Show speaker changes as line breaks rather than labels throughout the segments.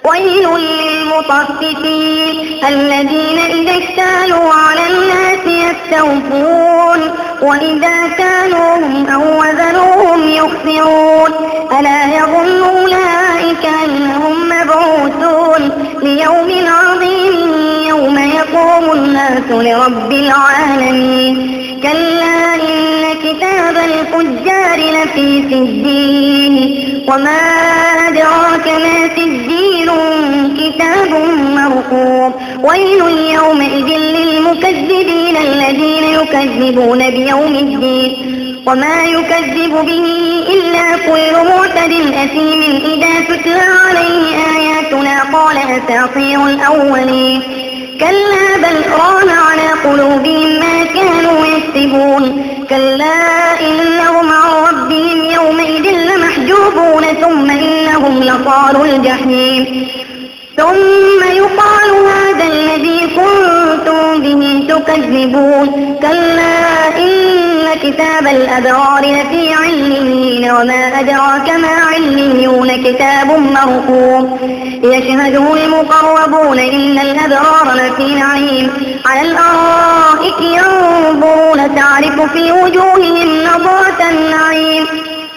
ويل للمطففين الذين إذا اكتالوا على الناس يستوفون وإذا كانوهم أو وزنوهم يخسرون ألا يظن أولئك أنهم مبعوثون ليوم عظيم يوم يقوم الناس لرب العالمين كلا إن كتاب الفجار لفي سجين وما أدراك ما سجين كتاب مرقوم ويل يومئذ للمكذبين الذين يكذبون بيوم الدين وما يكذب به إلا كل معتد أثيم إذا تتلى عليه آياتنا قال أساطير الأولين كلا بل ران على قلوبهم ما كانوا يكسبون كلا إنهم عن ربهم يومئذ لمحجوبون ثم إنهم لصالوا الجحيم ثم يقال هذا الذي كنتم به تكذبون كلا إن كتاب الأبرار لفي عليين وما أدراك ما عليون كتاب مرقوم يشهده المقربون إن الأبرار لفي نعيم على الأرائك ينظرون تعرف في وجوههم نضرة النعيم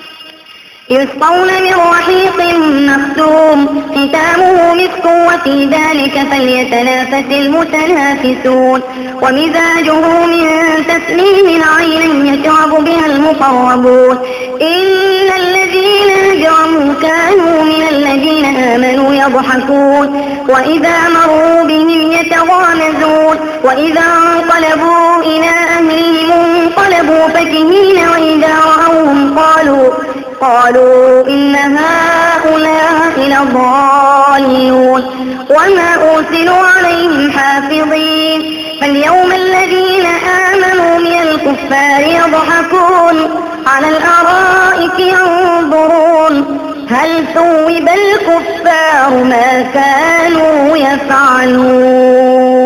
يسقون من رحيق مختوم ختامه مسك وفي ذلك فليتنافس المتنافسون ومزاجه من تسليم عينا يشرب بها المقربون إن الذين أجرموا كانوا من الذين آمنوا يضحكون وإذا مروا بهم يتغامزون وإذا انقلبوا إلى أهلهم انقلبوا فكهين وإذا رأوهم قالوا إن هؤلاء لضالون وما أرسلوا عليهم حافظين فاليوم الذين آمنوا من الكفار يضحكون على الأرائك ينظرون هل ثوب الكفار ما كانوا يفعلون.